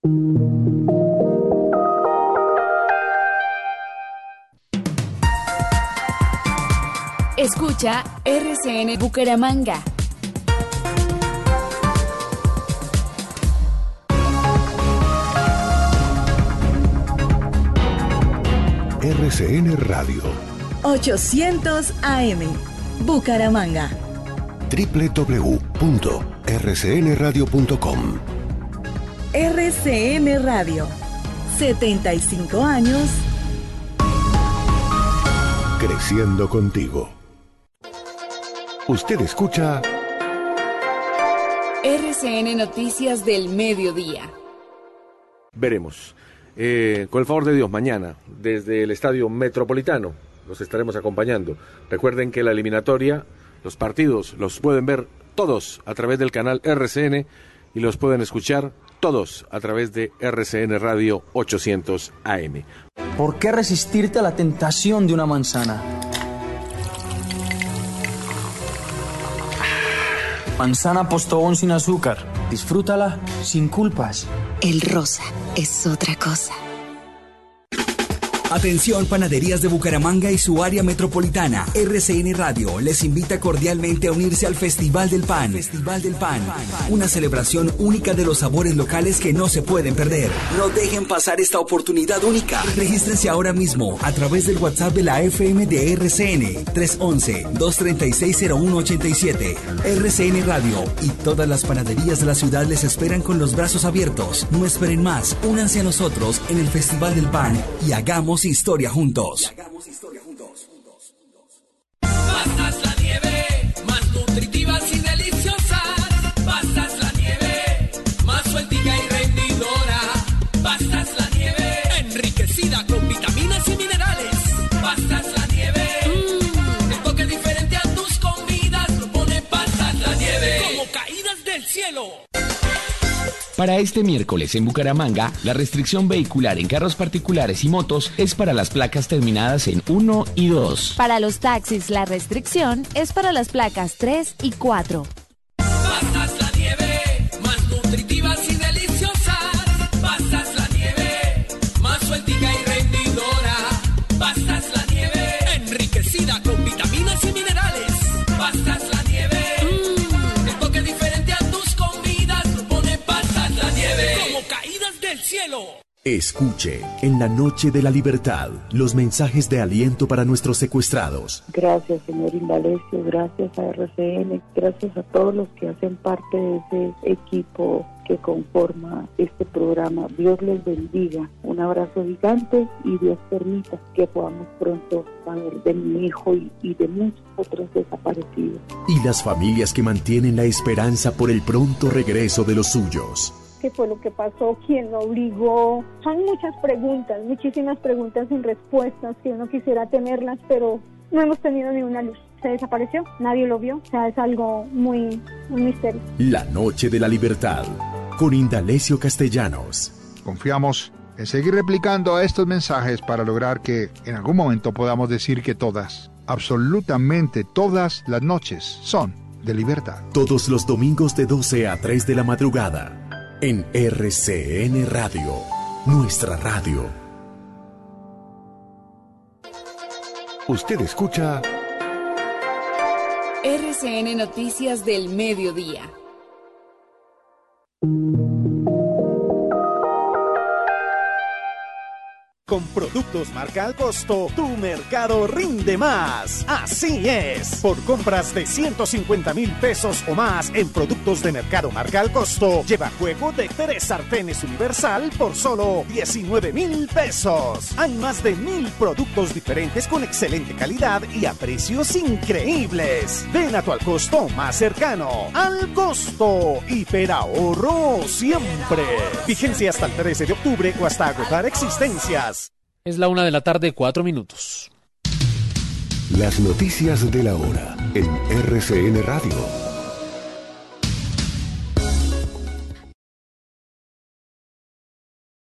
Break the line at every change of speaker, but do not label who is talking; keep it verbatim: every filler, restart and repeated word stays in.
Escucha R C N Bucaramanga.
R C N Radio.
ochocientos A M. Bucaramanga.
doble u doble u doble u punto r c n radio punto com.
R C N Radio. setenta y cinco años.
Creciendo contigo. Usted escucha
R C N Noticias del Mediodía.
Veremos. Eh, con el favor de Dios, mañana, desde el Estadio Metropolitano, los estaremos acompañando. Recuerden que la eliminatoria, los partidos, los pueden ver todos a través del canal R C N y los pueden escuchar todos a través de R C N Radio ochocientos A M.
¿Por qué resistirte a la tentación de una manzana? Manzana Postobón sin azúcar. Disfrútala sin culpas.
El rosa es otra cosa.
Atención, panaderías de Bucaramanga y su área metropolitana. R C N Radio les invita cordialmente a unirse al Festival del Pan. Festival del Pan. Una celebración única de los sabores locales que no se pueden perder. No dejen pasar esta oportunidad única. Regístrense ahora mismo a través del WhatsApp de la F M de R C N. tres once, dos treinta y seis, cero uno ochenta y siete. R C N Radio y todas las panaderías de la ciudad les esperan con los brazos abiertos. No esperen más. Únanse a nosotros en el Festival del Pan y hagamos historia juntos.
Pasas la nieve, más nutritivas y deliciosas. Pasas la nieve, más sueltica y rendidora. Pasas la nieve, enriquecida con vitaminas y minerales. Pasas la nieve, mm. el toque diferente a tus comidas lo pone Pasas la nieve, como caídas del cielo.
Para este miércoles en Bucaramanga, la restricción vehicular en carros particulares y motos es para las placas terminadas en uno y dos.
Para los taxis, la restricción es para las placas tres y cuatro.
Pasas la nieve, más nutritivas y deliciosas. Pasas la nieve, más sueltica y rendidora. Pasas la nieve, enriquecida con vitaminas y minerales. Pasas la nieve, mm. el toque diferente a tus comidas lo pone Pasas la nieve, como caídas del cielo.
Escuche en la noche de la libertad los mensajes de aliento para nuestros secuestrados.
Gracias, señor Indalecio, gracias a R C N, gracias a todos los que hacen parte de ese equipo que conforma este programa. Dios les bendiga. Un abrazo gigante y Dios permita que podamos pronto saber de mi hijo y, y de muchos otros desaparecidos.
Y las familias que mantienen la esperanza por el pronto regreso de los suyos.
¿Qué fue lo que pasó? ¿Quién lo obligó? Son muchas preguntas, muchísimas preguntas sin respuestas que uno quisiera tenerlas, pero no hemos tenido ni una luz. Se desapareció, nadie lo vio, o sea, es algo muy, un misterio.
La noche de la libertad, con Indalecio Castellanos.
Confiamos en seguir replicando estos mensajes para lograr que en algún momento podamos decir que todas, absolutamente todas las noches son de libertad.
Todos los domingos de doce a tres de la madrugada. En R C N Radio, nuestra radio. Usted escucha
R C N Noticias del Mediodía.
Con productos marca al costo, tu mercado rinde más. Así es. Por compras de ciento cincuenta mil pesos o más en productos de mercado marca al costo, lleva juego de tres sartenes Universal por solo diecinueve mil pesos. Hay más de mil productos diferentes con excelente calidad y a precios increíbles. Ven a tu al costo más cercano. Al costo. Hiperahorro siempre. Vigencia hasta el trece de octubre o hasta agotar existencias.
Es la una de la tarde, cuatro minutos.
Las noticias de la hora en R C N Radio.